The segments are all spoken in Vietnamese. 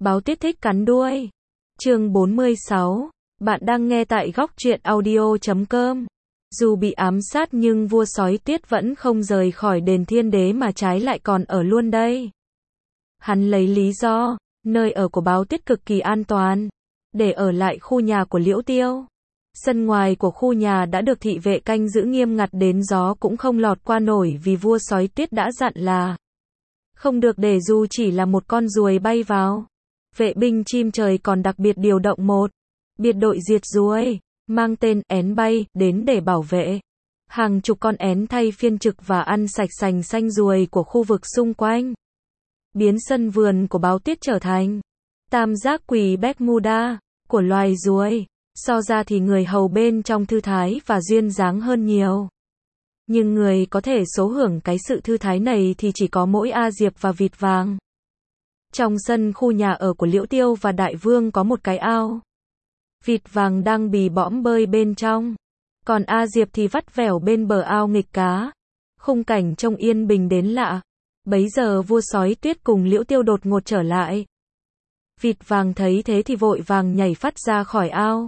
Báo Tuyết thích cắn đuôi. Chương 46. Bạn đang nghe tại góc truyện audio.com. Dù bị ám sát nhưng vua sói Tuyết vẫn không rời khỏi đền Thiên Đế mà trái lại còn ở luôn đây. Hắn lấy lý do, nơi ở của Báo Tuyết cực kỳ an toàn, để ở lại khu nhà của Liễu Tiêu. Sân ngoài của khu nhà đã được thị vệ canh giữ nghiêm ngặt đến gió cũng không lọt qua nổi vì vua sói Tuyết đã dặn là không được để dù chỉ là một con ruồi bay vào. Vệ binh chim trời còn đặc biệt điều động một biệt đội diệt ruồi, mang tên én bay, đến để bảo vệ. Hàng chục con én thay phiên trực và ăn sạch sành xanh ruồi của khu vực xung quanh. Biến sân vườn của Báo Tuyết trở thành tam giác quỳ Bermuda của loài ruồi. So ra thì người hầu bên trong thư thái và duyên dáng hơn nhiều. Nhưng người có thể số hưởng cái sự thư thái này thì chỉ có mỗi A Diệp và Vịt Vàng. Trong sân khu nhà ở của Liễu Tiêu và Đại Vương có một cái ao. Vịt Vàng đang bì bõm bơi bên trong. Còn A Diệp thì vắt vẻo bên bờ ao nghịch cá. Khung cảnh trông yên bình đến lạ. Bấy giờ vua sói Tuyết cùng Liễu Tiêu đột ngột trở lại. Vịt Vàng thấy thế thì vội vàng nhảy phắt ra khỏi ao.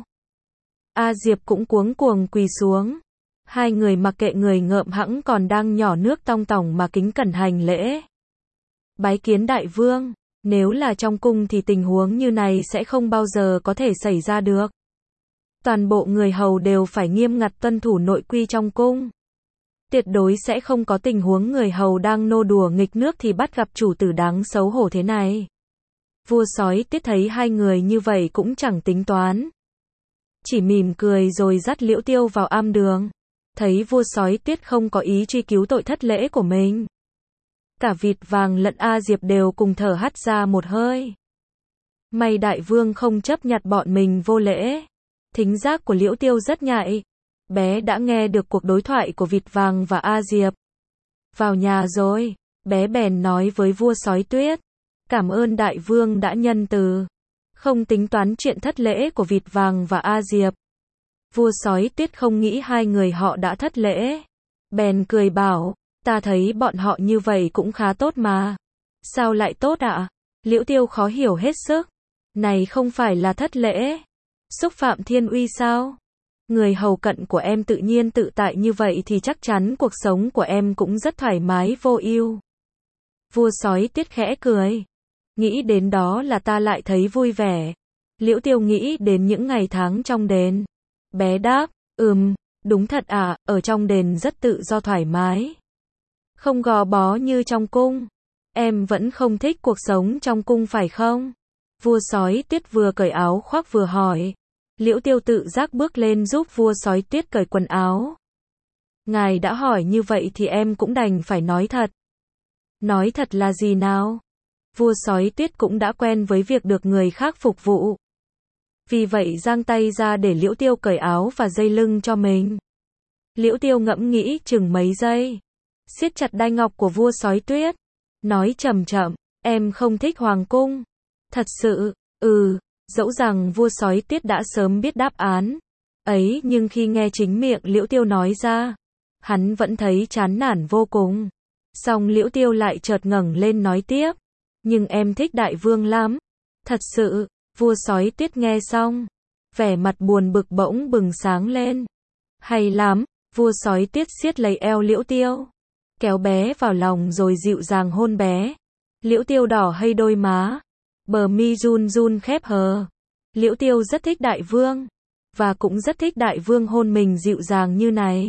A Diệp cũng cuống cuồng quỳ xuống. Hai người mặc kệ người ngợm hãng còn đang nhỏ nước tong tỏng mà kính cẩn hành lễ. Bái kiến Đại Vương, nếu là trong cung thì tình huống như này sẽ không bao giờ có thể xảy ra được. Toàn bộ người hầu đều phải nghiêm ngặt tuân thủ nội quy trong cung. Tuyệt đối sẽ không có tình huống người hầu đang nô đùa nghịch nước thì bắt gặp chủ tử đáng xấu hổ thế này. Vua sói Tuyết thấy hai người như vậy cũng chẳng tính toán. Chỉ mỉm cười rồi dắt Liễu Tiêu vào am đường. Thấy vua sói Tuyết không có ý truy cứu tội thất lễ của mình. Cả Vịt Vàng lẫn A Diệp đều cùng thở hắt ra một hơi. May Đại Vương không chấp nhặt bọn mình vô lễ. Thính giác của Liễu Tiêu rất nhạy. Bé đã nghe được cuộc đối thoại của Vịt Vàng và A Diệp. Vào nhà rồi, bé bèn nói với vua sói Tuyết. Cảm ơn Đại Vương đã nhân từ. Không tính toán chuyện thất lễ của Vịt Vàng và A Diệp. Vua sói Tuyết không nghĩ hai người họ đã thất lễ. Bèn cười bảo, ta thấy bọn họ như vậy cũng khá tốt mà. Sao lại tốt ạ? Liễu Tiêu khó hiểu hết sức. Này không phải là thất lễ. Xúc phạm thiên uy sao? Người hầu cận của em tự nhiên tự tại như vậy thì chắc chắn cuộc sống của em cũng rất thoải mái vô ưu. Vua sói Tuyết khẽ cười. Nghĩ đến đó là ta lại thấy vui vẻ. Liễu Tiêu nghĩ đến những ngày tháng trong đền. Bé đáp, đúng thật à, ở trong đền rất tự do thoải mái. Không gò bó như trong cung. Em vẫn không thích cuộc sống trong cung phải không? Vua sói Tuyết vừa cởi áo khoác vừa hỏi. Liễu Tiêu tự giác bước lên giúp vua sói Tuyết cởi quần áo. Ngài đã hỏi như vậy thì em cũng đành phải nói thật. Nói thật là gì nào? Vua sói Tuyết cũng đã quen với việc được người khác phục vụ. Vì vậy giang tay ra để Liễu Tiêu cởi áo và dây lưng cho mình. Liễu Tiêu ngẫm nghĩ chừng mấy giây. Siết chặt đai ngọc của vua sói Tuyết. Nói chậm chậm, em không thích hoàng cung. Thật sự, dẫu rằng vua sói Tuyết đã sớm biết đáp án ấy nhưng khi nghe chính miệng Liễu Tiêu nói ra, hắn vẫn thấy chán nản vô cùng. Xong Liễu Tiêu lại chợt ngẩng lên nói tiếp. Nhưng em thích Đại Vương lắm. Thật sự, vua sói Tuyết nghe xong. Vẻ mặt buồn bực bỗng bừng sáng lên. Hay lắm, vua sói Tuyết siết lấy eo Liễu Tiêu. Kéo bé vào lòng rồi dịu dàng hôn bé. Liễu Tiêu đỏ hay đôi má. Bờ mi run run khép hờ. Liễu Tiêu rất thích Đại Vương. Và cũng rất thích Đại Vương hôn mình dịu dàng như này.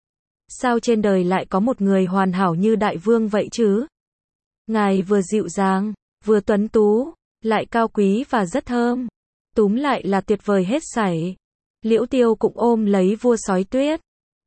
Sao trên đời lại có một người hoàn hảo như Đại Vương vậy chứ? Ngài vừa dịu dàng, vừa tuấn tú, lại cao quý và rất thơm. Túm lại là tuyệt vời hết sảy. Liễu Tiêu cũng ôm lấy vua sói Tuyết.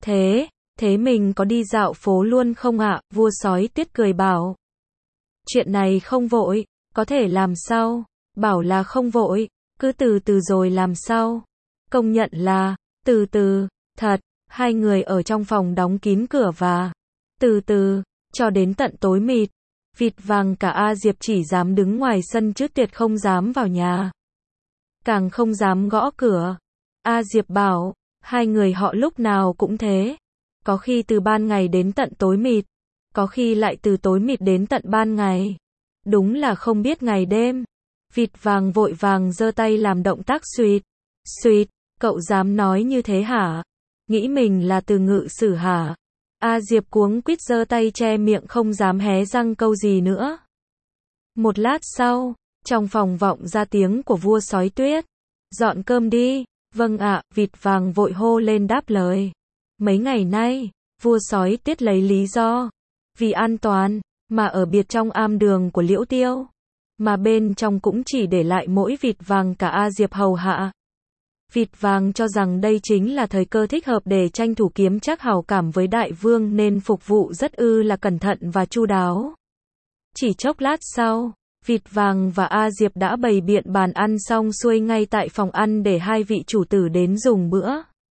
Thế mình có đi dạo phố luôn không ạ? Vua sói Tuyết cười bảo. Chuyện này không vội, có thể làm sau. Bảo là không vội, cứ từ từ rồi làm sau. Công nhận là, từ từ, thật. Hai người ở trong phòng đóng kín cửa và từ từ, cho đến tận tối mịt. Vịt Vàng cả A Diệp chỉ dám đứng ngoài sân chứ tuyệt không dám vào nhà. Càng không dám gõ cửa. A Diệp bảo, hai người họ lúc nào cũng thế. Có khi từ ban ngày đến tận tối mịt. Có khi lại từ tối mịt đến tận ban ngày. Đúng là không biết ngày đêm. Vịt vàng vội vàng giơ tay làm động tác suýt. Suýt, cậu dám nói như thế hả? Nghĩ mình là từ ngự sử hả? A Diệp cuống quýt giơ tay che miệng không dám hé răng câu gì nữa. Một lát sau, trong phòng vọng ra tiếng của vua sói tuyết. Dọn cơm đi. Vâng ạ, vịt vàng vội hô lên đáp lời. Mấy ngày nay, vua sói tuyết lấy lý do vì an toàn mà ở biệt trong am đường của Liễu Tiêu, mà bên trong cũng chỉ để lại mỗi vịt vàng cả A Diệp hầu hạ. Vịt vàng cho rằng đây chính là thời cơ thích hợp để tranh thủ kiếm chắc hảo cảm với đại vương nên phục vụ rất là cẩn thận và chu đáo. Chỉ chốc lát sau, vịt vàng và A Diệp đã bày biện bàn ăn xong xuôi ngay tại phòng ăn để hai vị chủ tử đến dùng bữa.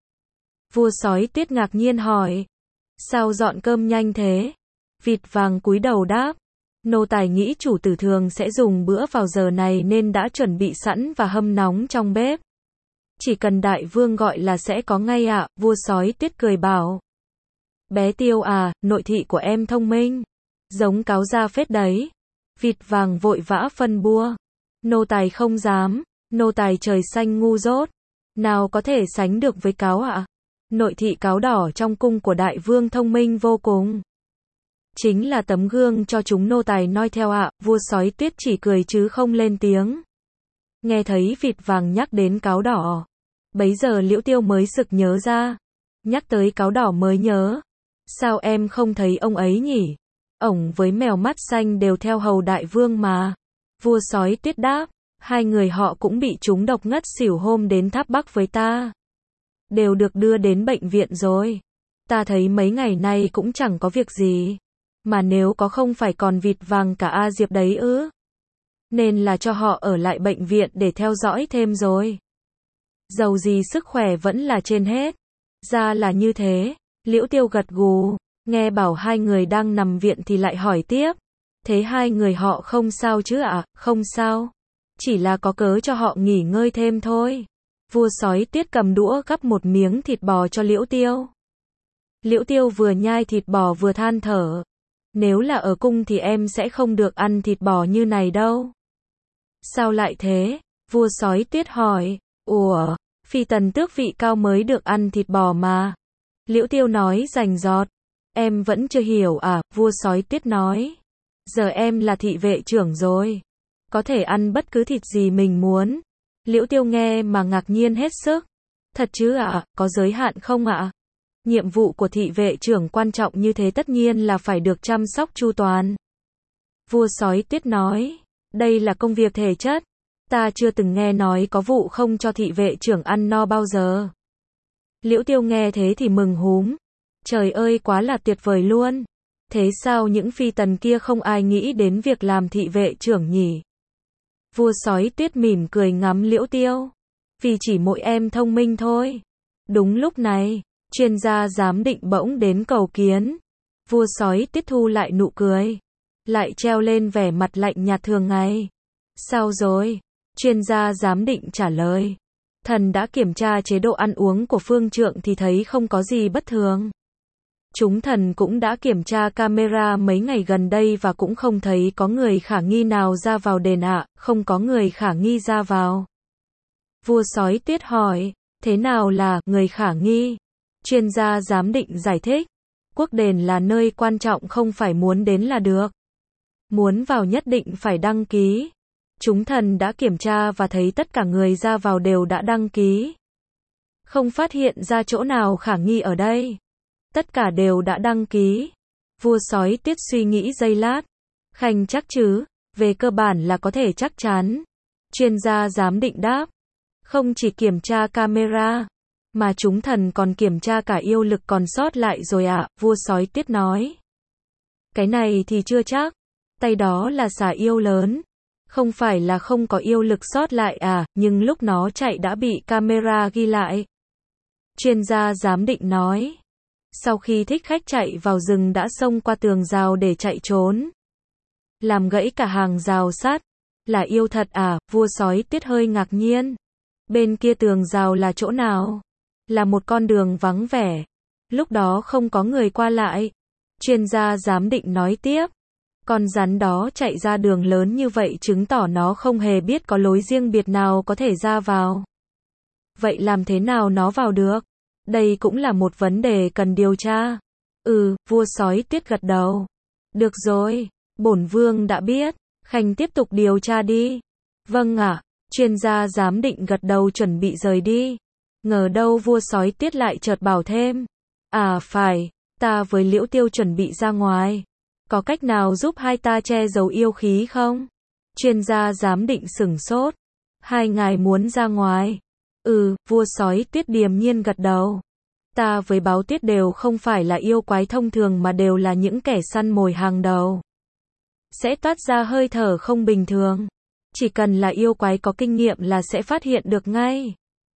Vua sói tuyết ngạc nhiên hỏi, sao dọn cơm nhanh thế? Vịt vàng cúi đầu đáp, nô tài nghĩ chủ tử thường sẽ dùng bữa vào giờ này nên đã chuẩn bị sẵn và hâm nóng trong bếp. Chỉ cần đại vương gọi là sẽ có ngay ạ. Vua sói tuyết cười bảo, bé Tiêu à, nội thị của em thông minh, giống cáo ra phết đấy. Vịt vàng vội vã phân bua, nô tài không dám, nô tài trời xanh ngu dốt, nào có thể sánh được với cáo ạ. Nội thị cáo đỏ trong cung của đại vương thông minh vô cùng, chính là tấm gương cho chúng nô tài noi theo ạ. Vua sói tuyết chỉ cười chứ không lên tiếng. Nghe thấy vịt vàng nhắc đến cáo đỏ, bấy giờ Liễu Tiêu mới sực nhớ ra. Nhắc tới cáo đỏ mới nhớ, sao em không thấy ông ấy nhỉ? Ổng với mèo mắt xanh đều theo hầu đại vương mà. Vua sói tuyết đáp, hai người họ cũng bị trúng độc ngất xỉu hôm đến Tháp Bắc với ta. Đều được đưa đến bệnh viện rồi. Ta thấy mấy ngày nay cũng chẳng có việc gì. Mà nếu có không phải còn vịt vàng cả A Diệp đấy ư? Nên là cho họ ở lại bệnh viện để theo dõi thêm rồi. Dầu gì sức khỏe vẫn là trên hết. Ra là như thế. Liễu Tiêu gật gù, nghe bảo hai người đang nằm viện thì lại hỏi tiếp. Thế hai người họ không sao chứ ạ? Không sao. Chỉ là có cớ cho họ nghỉ ngơi thêm thôi. Vua sói tuyết cầm đũa gắp một miếng thịt bò cho Liễu Tiêu. Liễu Tiêu vừa nhai thịt bò vừa than thở. Nếu là ở cung thì em sẽ không được ăn thịt bò như này đâu. Sao lại thế? Vua sói tuyết hỏi. Ủa, phi tần tước vị cao mới được ăn thịt bò mà. Liễu Tiêu nói rành rọt. Em vẫn chưa hiểu à? Vua sói tuyết nói. Giờ em là thị vệ trưởng rồi. Có thể ăn bất cứ thịt gì mình muốn. Liễu Tiêu nghe mà ngạc nhiên hết sức. Thật chứ ạ? Có giới hạn không ạ? Nhiệm vụ của thị vệ trưởng quan trọng như thế tất nhiên là phải được chăm sóc chu toàn. Vua sói tuyết nói. Đây là công việc thể chất. Ta chưa từng nghe nói có vụ không cho thị vệ trưởng ăn no bao giờ. Liễu Tiêu nghe thế thì mừng húm. Trời ơi quá là tuyệt vời luôn. Thế sao những phi tần kia không ai nghĩ đến việc làm thị vệ trưởng nhỉ? Vua sói tuyết mỉm cười ngắm Liễu Tiêu. Vì chỉ mỗi em thông minh thôi. Đúng lúc này, chuyên gia giám định bỗng đến cầu kiến. Vua sói tuyết thu lại nụ cười. Lại treo lên vẻ mặt lạnh nhạt thường ngày. Sao rồi? Chuyên gia giám định trả lời. Thần đã kiểm tra chế độ ăn uống của phương trượng thì thấy không có gì bất thường. Chúng thần cũng đã kiểm tra camera mấy ngày gần đây và cũng không thấy có người khả nghi nào ra vào đền ạ, không có người khả nghi ra vào. Vua sói tuyết hỏi, thế nào là người khả nghi? Chuyên gia giám định giải thích, quốc đền là nơi quan trọng không phải muốn đến là được. Muốn vào nhất định phải đăng ký. Chúng thần đã kiểm tra và thấy tất cả người ra vào đều đã đăng ký. Không phát hiện ra chỗ nào khả nghi ở đây. Tất cả đều đã đăng ký. Vua sói tuyết suy nghĩ giây lát. Khanh chắc chứ? Về cơ bản là có thể chắc chắn. Chuyên gia giám định đáp. Không chỉ kiểm tra camera, mà chúng thần còn kiểm tra cả yêu lực còn sót lại rồi ạ. Vua sói tuyết nói. Cái này thì chưa chắc. Tay đó là xà yêu lớn. Không phải là không có yêu lực sót lại à, nhưng lúc nó chạy đã bị camera ghi lại. Chuyên gia giám định nói. Sau khi thích khách chạy vào rừng đã xông qua tường rào để chạy trốn. Làm gãy cả hàng rào sắt. Là yêu thật à? Vua sói tuyết hơi ngạc nhiên. Bên kia tường rào là chỗ nào? Là một con đường vắng vẻ. Lúc đó không có người qua lại. Chuyên gia giám định nói tiếp. Con rắn đó chạy ra đường lớn như vậy chứng tỏ nó không hề biết có lối riêng biệt nào có thể ra vào. Vậy làm thế nào nó vào được? Đây cũng là một vấn đề cần điều tra. Vua sói tuyết gật đầu. Được rồi, bổn vương đã biết, Khanh tiếp tục điều tra đi. Vâng ạ, chuyên gia giám định gật đầu chuẩn bị rời đi. Ngờ đâu vua sói tuyết lại chợt bảo thêm. À phải, ta với Liễu Tiêu chuẩn bị ra ngoài. Có cách nào giúp hai ta che giấu yêu khí không? Chuyên gia giám định sửng sốt. Hai ngài muốn ra ngoài? Vua sói tuyết điềm nhiên gật đầu. Ta với Báo Tuyết đều không phải là yêu quái thông thường mà đều là những kẻ săn mồi hàng đầu. Sẽ toát ra hơi thở không bình thường. Chỉ cần là yêu quái có kinh nghiệm là sẽ phát hiện được ngay.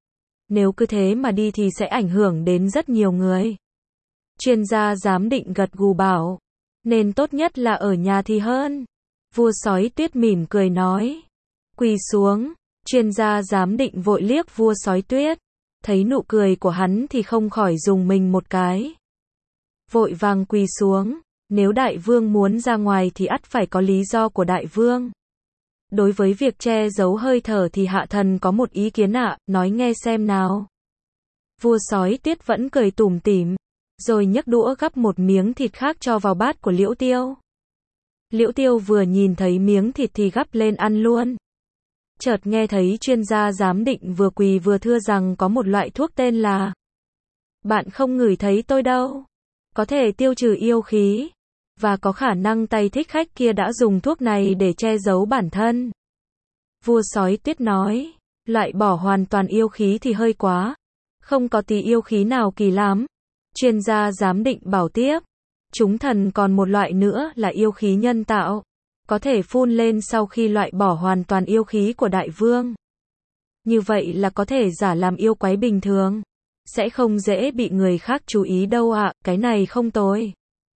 Nếu cứ thế mà đi thì sẽ ảnh hưởng đến rất nhiều người. Chuyên gia giám định gật gù bảo. Nên tốt nhất là ở nhà thì hơn. Vua sói tuyết mỉm cười nói. Quỳ xuống. Chuyên gia giám định vội liếc vua sói tuyết. Thấy nụ cười của hắn thì không khỏi rùng mình một cái. Vội vàng quỳ xuống. Nếu đại vương muốn ra ngoài thì ắt phải có lý do của đại vương. Đối với việc che giấu hơi thở thì hạ thần có một ý kiến ạ, nói nghe xem nào. Vua sói tuyết vẫn cười tủm tỉm, rồi nhấc đũa gắp một miếng thịt khác cho vào bát của Liễu Tiêu. Liễu Tiêu vừa nhìn thấy miếng thịt thì gắp lên ăn luôn. Chợt nghe thấy chuyên gia giám định vừa quỳ vừa thưa rằng có một loại thuốc tên là. Bạn không ngửi thấy tôi đâu. Có thể tiêu trừ yêu khí. Và có khả năng tay thích khách kia đã dùng thuốc này để che giấu bản thân. Vua sói tuyết nói, loại bỏ hoàn toàn yêu khí thì hơi quá. Không có tí yêu khí nào kỳ lắm. Chuyên gia giám định bảo tiếp. Chúng thần còn một loại nữa là yêu khí nhân tạo. Có thể phun lên sau khi loại bỏ hoàn toàn yêu khí của đại vương. Như vậy là có thể giả làm yêu quái bình thường. Sẽ không dễ bị người khác chú ý đâu ạ, cái này không tồi.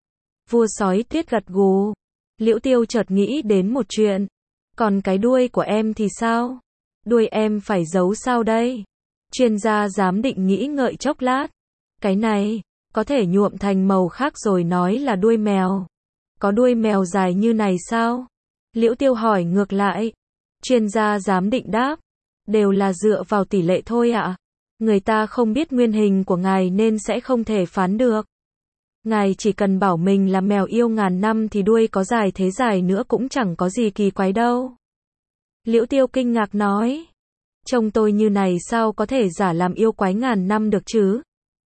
Vua sói tuyết gật gù. Liễu Tiêu chợt nghĩ đến một chuyện. Còn cái đuôi của em thì sao? Đuôi em phải giấu sao đây? Chuyên gia giám định nghĩ ngợi chốc lát. Cái này, có thể nhuộm thành màu khác rồi nói là đuôi mèo. Có đuôi mèo dài như này sao? Liễu Tiêu hỏi ngược lại. Chuyên gia giám định đáp. Đều là dựa vào tỷ lệ thôi ạ. Người ta không biết nguyên hình của ngài nên sẽ không thể phán được. Ngài chỉ cần bảo mình là mèo yêu ngàn năm thì đuôi có dài thế dài nữa cũng chẳng có gì kỳ quái đâu. Liễu Tiêu kinh ngạc nói. Trông tôi như này sao có thể giả làm yêu quái ngàn năm được chứ?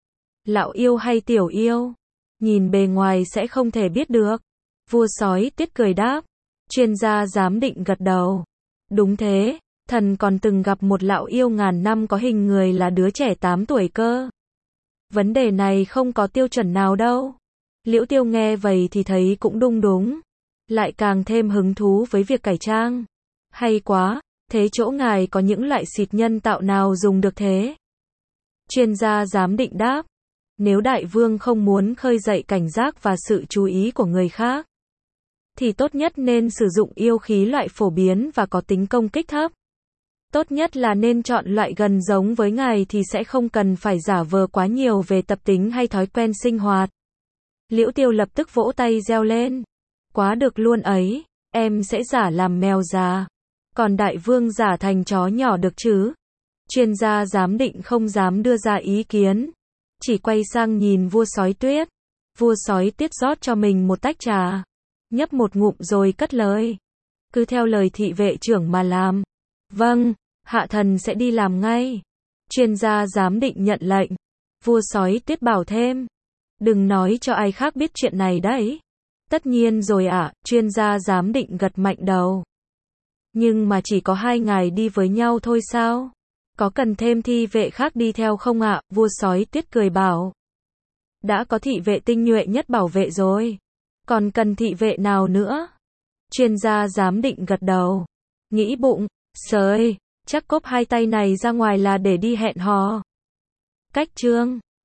Lão yêu hay tiểu yêu? Nhìn bề ngoài sẽ không thể biết được. Vua sói tuyết cười đáp. Chuyên gia giám định gật đầu. Đúng thế, thần còn từng gặp một lão yêu ngàn năm có hình người là đứa trẻ 8 tuổi cơ. Vấn đề này không có tiêu chuẩn nào đâu. Liễu Tiêu nghe vậy thì thấy cũng đúng. Lại càng thêm hứng thú với việc cải trang. Hay quá, thế chỗ ngài có những loại xịt nhân tạo nào dùng được thế? Chuyên gia giám định đáp. Nếu đại vương không muốn khơi dậy cảnh giác và sự chú ý của người khác, thì tốt nhất nên sử dụng yêu khí loại phổ biến và có tính công kích thấp. Tốt nhất là nên chọn loại gần giống với ngài thì sẽ không cần phải giả vờ quá nhiều về tập tính hay thói quen sinh hoạt. Liễu Tiêu lập tức vỗ tay reo lên. Quá được luôn ấy, em sẽ giả làm mèo già. Còn đại vương giả thành chó nhỏ được chứ? Chuyên gia giám định không dám đưa ra ý kiến. Chỉ quay sang nhìn vua sói tuyết. Vua sói tuyết rót cho mình một tách trà. Nhấp một ngụm rồi cất lời. Cứ theo lời thị vệ trưởng mà làm. Vâng, hạ thần sẽ đi làm ngay. Chuyên gia giám định nhận lệnh. Vua sói tuyết bảo thêm. Đừng nói cho ai khác biết chuyện này đấy. Tất nhiên rồi ạ, chuyên gia giám định gật mạnh đầu. Nhưng mà chỉ có hai ngài đi với nhau thôi sao? Có cần thêm thị vệ khác đi theo không ạ? Vua sói tuyết cười bảo. Đã có thị vệ tinh nhuệ nhất bảo vệ rồi. Còn cần thị vệ nào nữa? Chuyên gia giám định gật đầu. Nghĩ bụng, sời, chắc cốp hai tay này ra ngoài là để đi hẹn hò. Cách chương